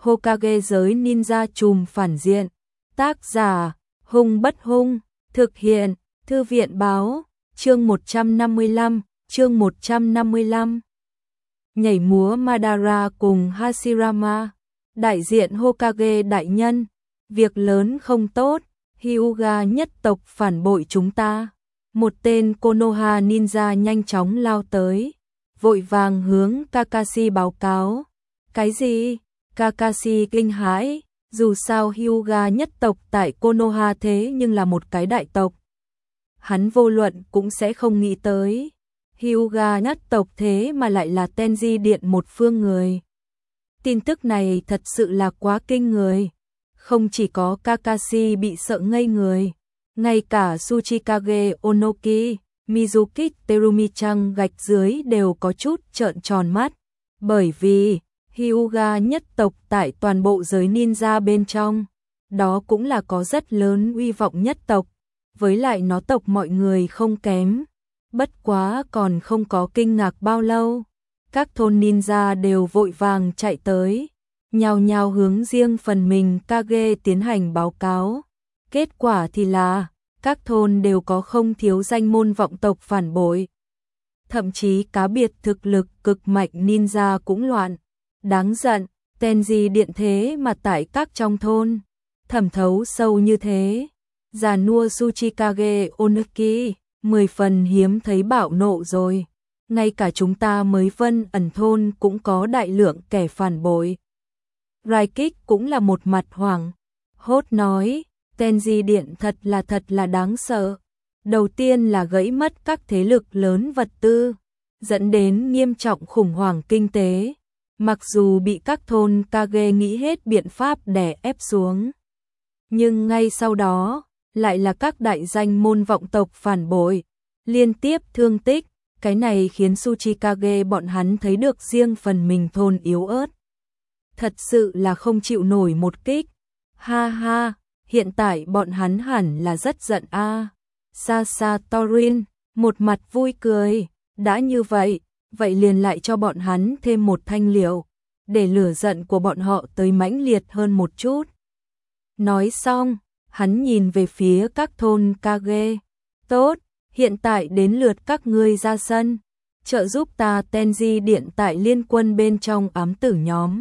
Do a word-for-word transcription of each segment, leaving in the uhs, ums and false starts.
Hokage giới ninja trùm phản diện. Tác giả, Hung Bất Hung, thực hiện, Thư viện báo, chương một trăm năm mươi lăm, chương một trăm năm mươi lăm. Nhảy múa Madara cùng Hashirama, đại diện Hokage đại nhân, việc lớn không tốt, Hyuga nhất tộc phản bội chúng ta. Một tên Konoha ninja nhanh chóng lao tới, vội vàng hướng Kakashi báo cáo. Cái gì? Kakashi kinh hãi, dù sao Hyuga nhất tộc tại Konoha thế nhưng là một cái đại tộc. Hắn vô luận cũng sẽ không nghĩ tới. Hyuga nhất tộc thế mà lại là Tenji Điện một phương người. Tin tức này thật sự là quá kinh người. Không chỉ có Kakashi bị sợ ngây người, ngay cả Tsuchikage Onoki, Mizuki Terumi-chan gạch dưới đều có chút trợn tròn mắt. Bởi vì Hyuga nhất tộc tại toàn bộ giới ninja bên trong, đó cũng là có rất lớn uy vọng nhất tộc, với lại nó tộc mọi người không kém. Bất quá còn không có kinh ngạc bao lâu, các thôn ninja đều vội vàng chạy tới, nhao nhao hướng riêng phần mình Kage tiến hành báo cáo. Kết quả thì là, các thôn đều có không thiếu danh môn vọng tộc phản bội. Thậm chí cá biệt thực lực cực mạnh ninja cũng loạn. Đáng giận, Tenji Điện thế mà tại các trong thôn, thẩm thấu sâu như thế. Già nua Tsuchikage Onoki, mười phần hiếm thấy bạo nộ rồi. Ngay cả chúng ta mới Vân Ẩn thôn cũng có đại lượng kẻ phản bội. Raikik cũng là một mặt hoảng, hốt nói, Tenji Điện thật là thật là đáng sợ. Đầu tiên là gãy mất các thế lực lớn vật tư, dẫn đến nghiêm trọng khủng hoảng kinh tế. Mặc dù bị các thôn Kage nghĩ hết biện pháp đè ép xuống, nhưng ngay sau đó lại là các đại danh môn vọng tộc phản bội, liên tiếp thương tích. Cái này khiến Tsuchikage bọn hắn thấy được riêng phần mình thôn yếu ớt. Thật sự là không chịu nổi một kích. Ha ha, hiện tại bọn hắn hẳn là rất giận a. À. Sasa Torin, một mặt vui cười, đã như vậy, vậy liền lại cho bọn hắn thêm một thanh liệu, để lửa giận của bọn họ tới mãnh liệt hơn một chút. Nói xong, hắn nhìn về phía các thôn Kage. Tốt, hiện tại đến lượt các ngươi ra sân, trợ giúp ta Tenji Điện tại liên quân bên trong ám tử nhóm.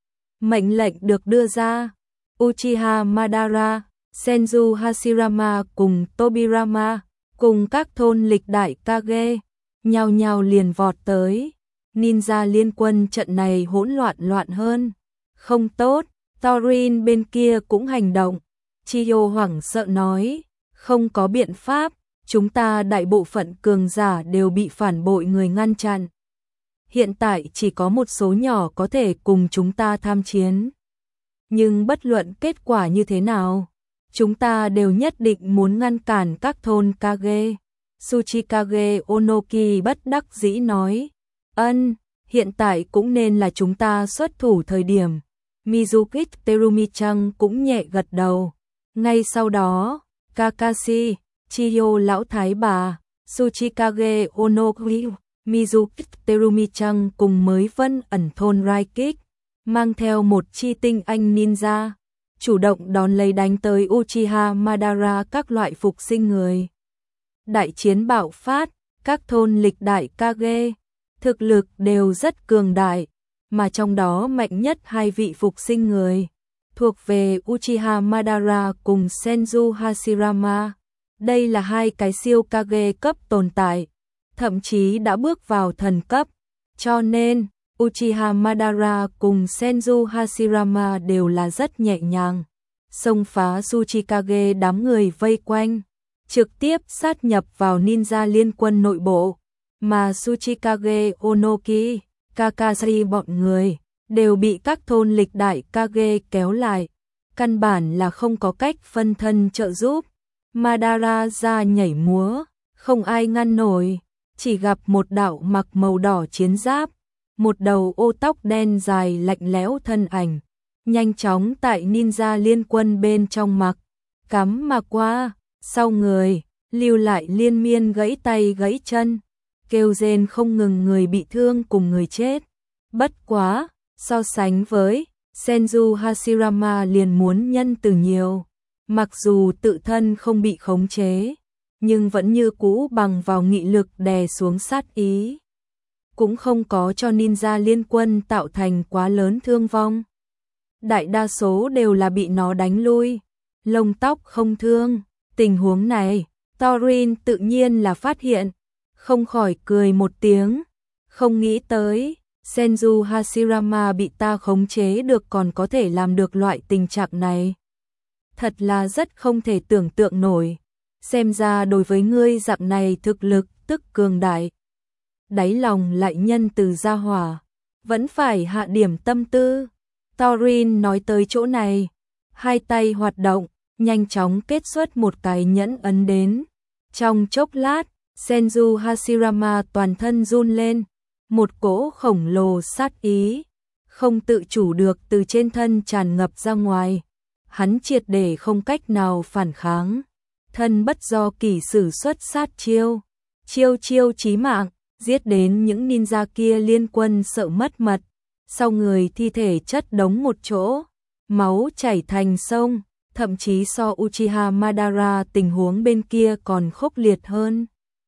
Mệnh lệnh được đưa ra, Uchiha Madara, Senju Hashirama cùng Tobirama, cùng các thôn lịch đại Kage, nhao nhao liền vọt tới. Ninja liên quân trận này hỗn loạn loạn hơn. Không tốt, Torin bên kia cũng hành động. Chiyo hoảng sợ nói, không có biện pháp, chúng ta đại bộ phận cường giả đều bị phản bội người ngăn chặn. Hiện tại chỉ có một số nhỏ có thể cùng chúng ta tham chiến. Nhưng bất luận kết quả như thế nào, chúng ta đều nhất định muốn ngăn cản các thôn Kage. Tsuchikage Onoki bất đắc dĩ nói, ân, hiện tại cũng nên là chúng ta xuất thủ thời điểm. Mizuki Terumi-chan cũng nhẹ gật đầu. Ngay sau đó, Kakashi, Chiyo lão thái bà, Tsuchikage Onoki, Mizuki Terumi-chan cùng mới Vân Ẩn thôn Raikik, mang theo một chi tinh anh ninja, chủ động đón lấy đánh tới Uchiha Madara các loại phục sinh người. Đại chiến bạo phát, các thôn lịch đại Kage, thực lực đều rất cường đại, mà trong đó mạnh nhất hai vị phục sinh người, thuộc về Uchiha Madara cùng Senju Hashirama. Đây là hai cái siêu Kage cấp tồn tại, thậm chí đã bước vào thần cấp, cho nên Uchiha Madara cùng Senju Hashirama đều là rất nhẹ nhàng, xông phá Tsuchikage đám người vây quanh, trực tiếp sát nhập vào ninja liên quân nội bộ, mà Tsuchikage Onoki, Kakashi bọn người đều bị các thôn lịch đại Kage kéo lại, căn bản là không có cách phân thân trợ giúp. Madara ra nhảy múa, không ai ngăn nổi, chỉ gặp một đạo mặc màu đỏ chiến giáp, một đầu ô tóc đen dài lạnh lẽo thân ảnh, nhanh chóng tại ninja liên quân bên trong mặc, cắm mà qua, sau người, lưu lại liên miên gãy tay gãy chân, kêu rên không ngừng người bị thương cùng người chết. Bất quá, so sánh với Senju Hashirama liền muốn nhân từ nhiều. Mặc dù tự thân không bị khống chế, nhưng vẫn như cũ bằng vào nghị lực đè xuống sát ý. Cũng không có cho ninja liên quân tạo thành quá lớn thương vong. Đại đa số đều là bị nó đánh lui, lông tóc không thương. Tình huống này, Thorin tự nhiên là phát hiện, không khỏi cười một tiếng. Không nghĩ tới, Senju Hashirama bị ta khống chế được còn có thể làm được loại tình trạng này. Thật là rất không thể tưởng tượng nổi. Xem ra đối với ngươi dạng này thực lực tức cường đại. Đáy lòng lại nhân từ gia hỏa, vẫn phải hạ điểm tâm tư. Thorin nói tới chỗ này, hai tay hoạt động, nhanh chóng kết xuất một cái nhẫn ấn đến. Trong chốc lát, Senju Hashirama toàn thân run lên, một cỗ khổng lồ sát ý, không tự chủ được từ trên thân tràn ngập ra ngoài. Hắn triệt để không cách nào phản kháng, thân bất do kỷ sử xuất sát chiêu, chiêu chiêu chí mạng, giết đến những ninja kia liên quân sợ mất mật, sau người thi thể chất đống một chỗ, máu chảy thành sông, thậm chí so Uchiha Madara tình huống bên kia còn khốc liệt hơn.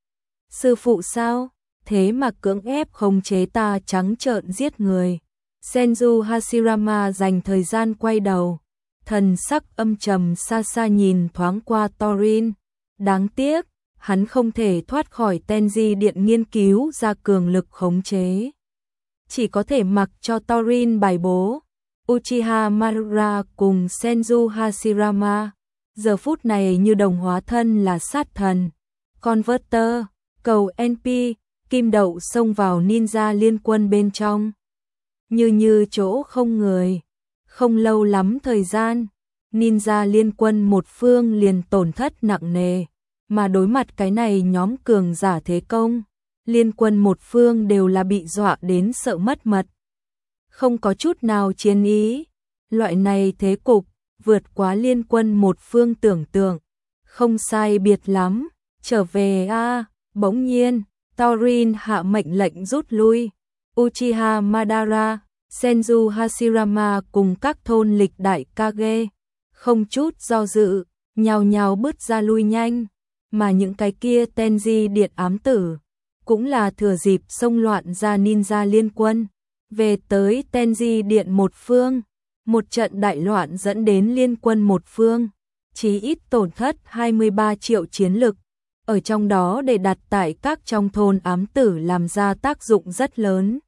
Sư phụ sao? Thế mà cưỡng ép khống chế ta trắng trợn giết người. Senju Hashirama dành thời gian quay đầu, thần sắc âm trầm xa xa nhìn thoáng qua Thorin. Đáng tiếc, hắn không thể thoát khỏi Tenji điện nghiên cứu ra cường lực khống chế. Chỉ có thể mặc cho Thorin bài bố. Uchiha Madara cùng Senju Hashirama giờ phút này như đồng hóa thân là sát thần. Converter, cầu en pê, kim đậu xông vào ninja liên quân bên trong. Như như chỗ không người. Không lâu lắm thời gian, ninja liên quân một phương liền tổn thất nặng nề. Mà đối mặt cái này nhóm cường giả thế công, liên quân một phương đều là bị dọa đến sợ mất mật. Không có chút nào chiến ý. Loại này thế cục, vượt quá liên quân một phương tưởng tượng. Không sai biệt lắm, trở về a. Bỗng nhiên, Thorin hạ mệnh lệnh rút lui. Uchiha Madara, Senju Hashirama cùng các thôn lịch đại Kage, không chút do dự, nhào nhào bứt ra lui nhanh. Mà những cái kia Tenji điện ám tử, cũng là thừa dịp xông loạn ra ninja liên quân. Về tới Tenji điện một phương, một trận đại loạn dẫn đến liên quân một phương, chí ít tổn thất hai mươi ba triệu chiến lực. Ở trong đó để đặt tại các trong thôn ám tử làm ra tác dụng rất lớn.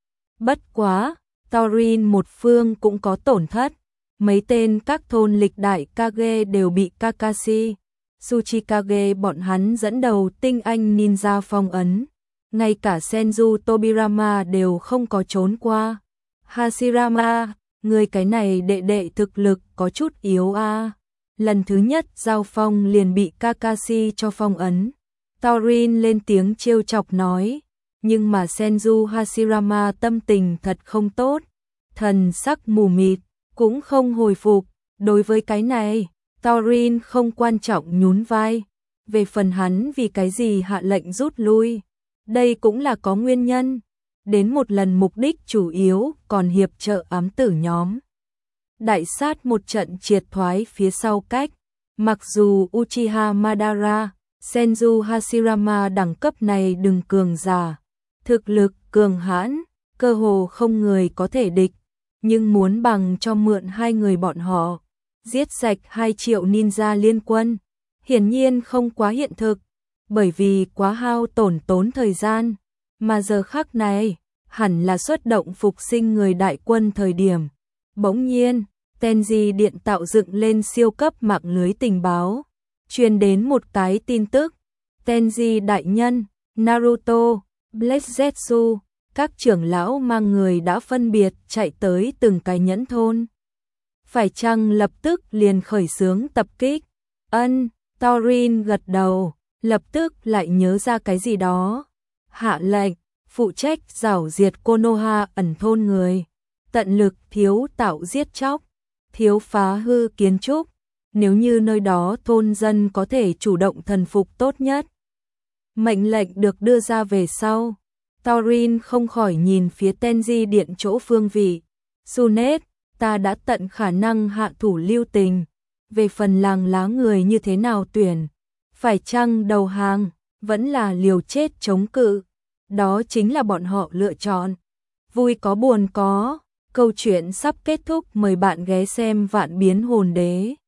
Bất quá, Thorin một phương cũng có tổn thất. Mấy tên các thôn lịch đại Kage đều bị Kakashi, Tsuchikage bọn hắn dẫn đầu tinh anh ninja phong ấn. Ngay cả Senju Tobirama đều không có trốn qua. Hashirama, người cái này đệ đệ thực lực có chút yếu a. À. Lần thứ nhất giao phong liền bị Kakashi cho phong ấn. Thorin lên tiếng trêu chọc nói. Nhưng mà Senju Hashirama tâm tình thật không tốt. Thần sắc mù mịt, cũng không hồi phục. Đối với cái này, Thorin không quan trọng nhún vai. Về phần hắn vì cái gì hạ lệnh rút lui, đây cũng là có nguyên nhân. Đến một lần mục đích chủ yếu còn hiệp trợ ám tử nhóm. Đại sát một trận triệt thoái phía sau cách. Mặc dù Uchiha Madara, Senju Hashirama đẳng cấp này đừng cường giả, thực lực cường hãn, cơ hồ không người có thể địch. Nhưng muốn bằng cho mượn hai người bọn họ, giết sạch hai triệu ninja liên quân, hiển nhiên không quá hiện thực. Bởi vì quá hao tổn tốn thời gian, mà giờ khắc này, hẳn là xuất động phục sinh người đại quân thời điểm. Bỗng nhiên, Tenji điện tạo dựng lên siêu cấp mạng lưới tình báo, truyền đến một cái tin tức. Tenji đại nhân, Naruto, Black Zetsu, các trưởng lão mang người đã phân biệt chạy tới từng cái nhẫn thôn. Phải chăng lập tức liền khởi xướng tập kích? Ân, Thorin gật đầu. Lập tức lại nhớ ra cái gì đó. Hạ lệnh, phụ trách rảo diệt Konoha ẩn thôn người. Tận lực thiếu tạo giết chóc, thiếu phá hư kiến trúc. Nếu như nơi đó thôn dân có thể chủ động thần phục tốt nhất. Mệnh lệnh được đưa ra về sau. Thorin không khỏi nhìn phía Tenji điện chỗ phương vị. Sunet, ta đã tận khả năng hạ thủ lưu tình. Về phần làng lá người như thế nào tuyển, phải chăng đầu hàng, vẫn là liều chết chống cự, đó chính là bọn họ lựa chọn. Vui có buồn có, câu chuyện sắp kết thúc, mời bạn ghé xem Vạn Biến Hồn Đế.